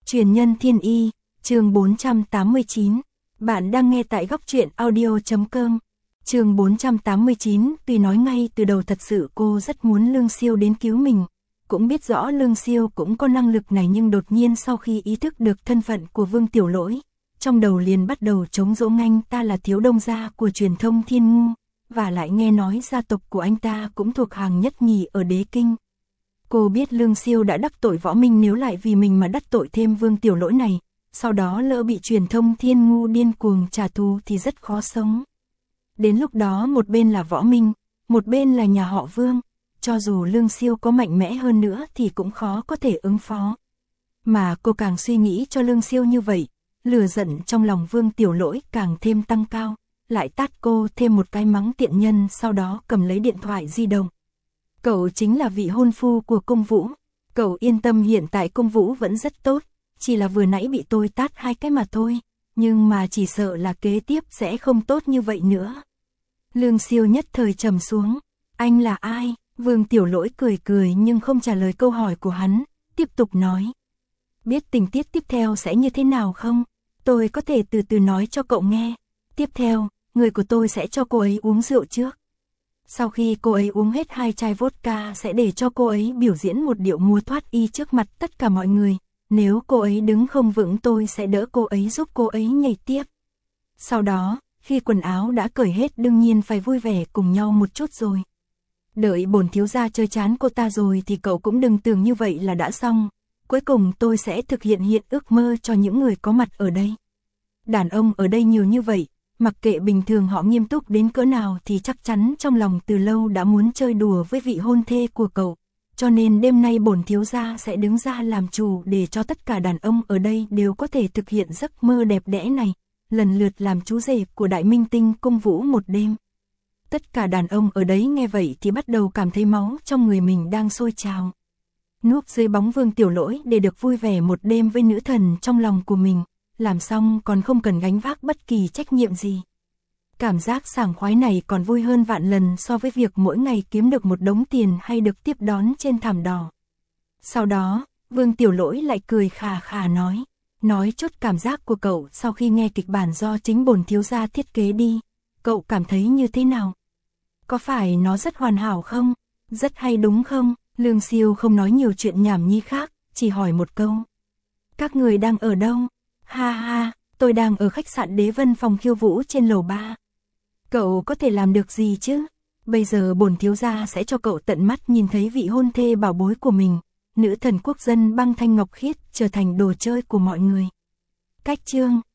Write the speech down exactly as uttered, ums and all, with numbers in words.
Truyền nhân thiên y, chương bốn trăm tám mươi chín. Bạn đang nghe tại góc truyện audio chấm com. Chương bốn trăm tám mươi chín, tuy nói ngay từ đầu thật sự cô rất muốn Lương Siêu đến cứu mình, cũng biết rõ Lương Siêu cũng có năng lực này, nhưng đột nhiên sau khi ý thức được thân phận của Vương Tiểu Lỗi, trong đầu liền bắt đầu trống rỗng. Anh ta là thiếu đông gia của truyền thông Thiên Ngu, và lại nghe nói gia tộc của anh ta cũng thuộc hàng nhất nhì ở Đế Kinh. Cô biết Lương Siêu đã đắc tội Võ Minh, nếu lại vì mình mà đắc tội thêm Vương Tiểu Lỗi này, sau đó lỡ bị truyền thông Thiên Ngu điên cuồng trả thù thì rất khó sống. Đến lúc đó một bên là Võ Minh, một bên là nhà họ Vương, cho dù Lương Siêu có mạnh mẽ hơn nữa thì cũng khó có thể ứng phó. Mà cô càng suy nghĩ cho Lương Siêu như vậy, lửa giận trong lòng Vương Tiểu Lỗi càng thêm tăng cao, lại tát cô thêm một cái mắng tiện nhân, sau đó cầm lấy điện thoại di động. Cậu chính là vị hôn phu của Cung Vũ, cậu yên tâm, hiện tại Cung Vũ vẫn rất tốt, chỉ là vừa nãy bị tôi tát hai cái mà thôi, nhưng mà chỉ sợ là kế tiếp sẽ không tốt như vậy nữa. Lương Siêu nhất thời trầm xuống. Anh là ai? Vương Tiểu Lỗi cười cười nhưng không trả lời câu hỏi của hắn, tiếp tục nói. Biết tình tiết tiếp theo sẽ như thế nào không? Tôi có thể từ từ nói cho cậu nghe. Tiếp theo, người của tôi sẽ cho cô ấy uống rượu trước. Sau khi cô ấy uống hết hai chai vodka sẽ để cho cô ấy biểu diễn một điệu múa thoát y trước mặt tất cả mọi người. Nếu cô ấy đứng không vững tôi sẽ đỡ cô ấy, giúp cô ấy nhảy tiếp. Sau đó, khi quần áo đã cởi hết đương nhiên phải vui vẻ cùng nhau một chút rồi. Đợi bổn thiếu gia chơi chán cô ta rồi thì cậu cũng đừng tưởng như vậy là đã xong. Cuối cùng tôi sẽ thực hiện hiện ước mơ cho những người có mặt ở đây. Đàn ông ở đây nhiều như vậy, mặc kệ bình thường họ nghiêm túc đến cỡ nào thì chắc chắn trong lòng từ lâu đã muốn chơi đùa với vị hôn thê của cậu. Cho nên đêm nay bổn thiếu gia sẽ đứng ra làm chủ để cho tất cả đàn ông ở đây đều có thể thực hiện giấc mơ đẹp đẽ này, lần lượt làm chú rể của đại minh tinh Cung Vũ một đêm. Tất cả đàn ông ở đấy nghe vậy thì bắt đầu cảm thấy máu trong người mình đang sôi trào. Núp dưới bóng Vương Tiểu Lỗi để được vui vẻ một đêm với nữ thần trong lòng của mình, làm xong còn không cần gánh vác bất kỳ trách nhiệm gì. Cảm giác sảng khoái này còn vui hơn vạn lần so với việc mỗi ngày kiếm được một đống tiền hay được tiếp đón trên thảm đỏ. Sau đó, Vương Tiểu Lỗi lại cười khà khà nói, nói chút cảm giác của cậu sau khi nghe kịch bản do chính bổn thiếu gia thiết kế đi. Cậu cảm thấy như thế nào? Có phải nó rất hoàn hảo không? Rất hay đúng không? Lương Siêu không nói nhiều chuyện nhảm nhí khác, chỉ hỏi một câu. Các người đang ở đâu? Ha ha, tôi đang ở khách sạn Đế Vân phòng khiêu vũ trên lầu ba. Cậu có thể làm được gì chứ? Bây giờ bổn thiếu gia sẽ cho cậu tận mắt nhìn thấy vị hôn thê bảo bối của mình, nữ thần quốc dân Băng Thanh Ngọc Khiết trở thành đồ chơi của mọi người. Cách chương